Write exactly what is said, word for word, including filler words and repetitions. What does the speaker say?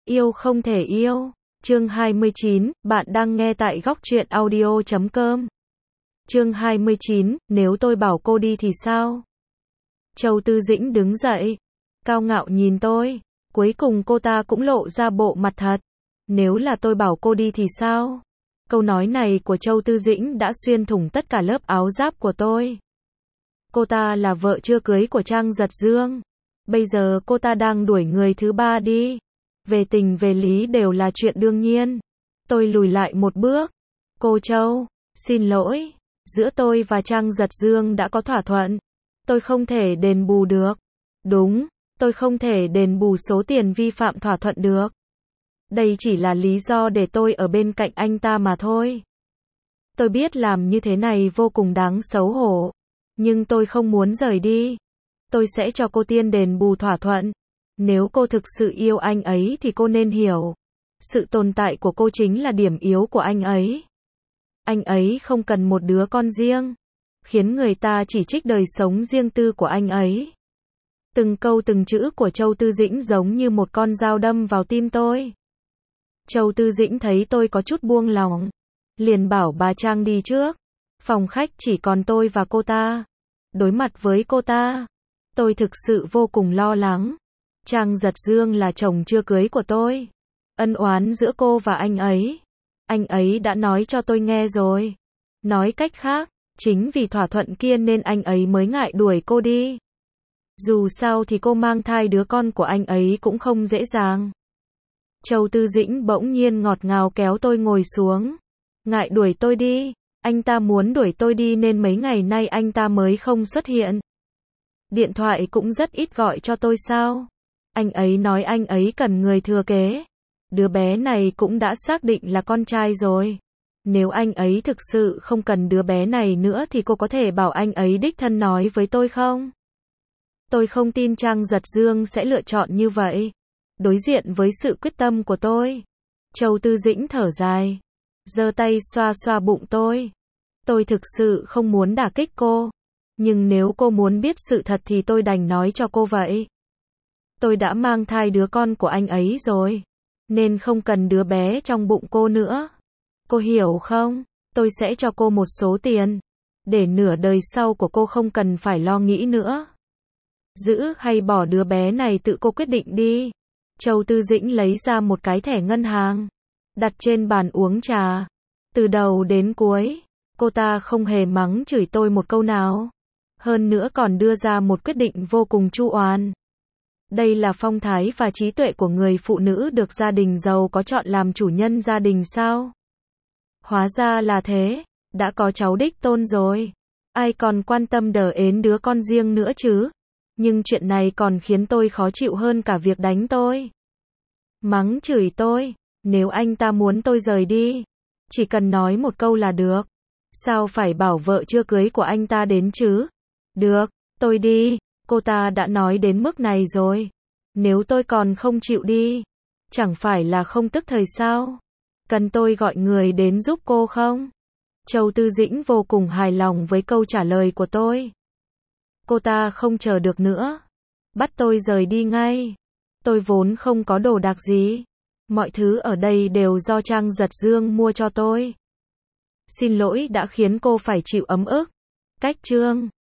Yêu không thể yêu. Chương hai mươi chín, bạn đang nghe tại góc truyện audio chấm com. Chương hai mươi chín, nếu tôi bảo cô đi thì sao? Châu Tư Dĩnh đứng dậy, cao ngạo nhìn tôi, cuối cùng cô ta cũng lộ ra bộ mặt thật. Nếu là tôi bảo cô đi thì sao? Câu nói này của Châu Tư Dĩnh đã xuyên thủng tất cả lớp áo giáp của tôi. Cô ta là vợ chưa cưới của Trang Giật Dương. Bây giờ cô ta đang đuổi người thứ ba đi. Về tình về lý đều là chuyện đương nhiên. Tôi lùi lại một bước. Cô Châu, xin lỗi. Giữa tôi và Trang Giật Dương đã có thỏa thuận. Tôi không thể đền bù được. Đúng, tôi không thể đền bù số tiền vi phạm thỏa thuận được. Đây chỉ là lý do để tôi ở bên cạnh anh ta mà thôi. Tôi biết làm như thế này vô cùng đáng xấu hổ. Nhưng tôi không muốn rời đi. Tôi sẽ cho cô tiên đền bù thỏa thuận. Nếu cô thực sự yêu anh ấy thì cô nên hiểu. Sự tồn tại của cô chính là điểm yếu của anh ấy. Anh ấy không cần một đứa con riêng. Khiến người ta chỉ trích đời sống riêng tư của anh ấy. Từng câu từng chữ của Châu Tư Dĩnh giống như một con dao đâm vào tim tôi. Châu Tư Dĩnh thấy tôi có chút buông lòng. Liền bảo bà Trang đi trước. Phòng khách chỉ còn tôi và cô ta. Đối mặt với cô ta, tôi thực sự vô cùng lo lắng. Trang Giật Dương là chồng chưa cưới của tôi. Ân oán giữa cô và anh ấy, anh ấy đã nói cho tôi nghe rồi. Nói cách khác, chính vì thỏa thuận kia nên anh ấy mới ngại đuổi cô đi. Dù sao thì cô mang thai đứa con của anh ấy cũng không dễ dàng. Châu Tư Dĩnh bỗng nhiên ngọt ngào kéo tôi ngồi xuống. Ngại đuổi tôi đi. Anh ta muốn đuổi tôi đi nên mấy ngày nay anh ta mới không xuất hiện. Điện thoại cũng rất ít gọi cho tôi sao? Anh ấy nói anh ấy cần người thừa kế. Đứa bé này cũng đã xác định là con trai rồi. Nếu anh ấy thực sự không cần đứa bé này nữa thì cô có thể bảo anh ấy đích thân nói với tôi không? Tôi không tin Trang Giật Dương sẽ lựa chọn như vậy. Đối diện với sự quyết tâm của tôi, Châu Tư Dĩnh thở dài, giơ tay xoa xoa bụng tôi. Tôi thực sự không muốn đả kích cô. Nhưng nếu cô muốn biết sự thật thì tôi đành nói cho cô vậy. Tôi đã mang thai đứa con của anh ấy rồi. Nên không cần đứa bé trong bụng cô nữa. Cô hiểu không? Tôi sẽ cho cô một số tiền. Để nửa đời sau của cô không cần phải lo nghĩ nữa. Giữ hay bỏ đứa bé này tự cô quyết định đi. Châu Tư Dĩnh lấy ra một cái thẻ ngân hàng. Đặt trên bàn uống trà. Từ đầu đến cuối, cô ta không hề mắng chửi tôi một câu nào. Hơn nữa còn đưa ra một quyết định vô cùng chu oan. Đây là phong thái và trí tuệ của người phụ nữ được gia đình giàu có chọn làm chủ nhân gia đình sao? Hóa ra là thế, đã có cháu đích tôn rồi. Ai còn quan tâm đờ ến đứa con riêng nữa chứ? Nhưng chuyện này còn khiến tôi khó chịu hơn cả việc đánh tôi. Mắng chửi tôi, nếu anh ta muốn tôi rời đi, chỉ cần nói một câu là được. Sao phải bảo vợ chưa cưới của anh ta đến chứ? Được, tôi đi. Cô ta đã nói đến mức này rồi. Nếu tôi còn không chịu đi, chẳng phải là không tức thời sao? Cần tôi gọi người đến giúp cô không? Châu Tư Dĩnh vô cùng hài lòng với câu trả lời của tôi. Cô ta không chờ được nữa. Bắt tôi rời đi ngay. Tôi vốn không có đồ đạc gì. Mọi thứ ở đây đều do Trang Giật Dương mua cho tôi. Xin lỗi đã khiến cô phải chịu ấm ức. Cách chương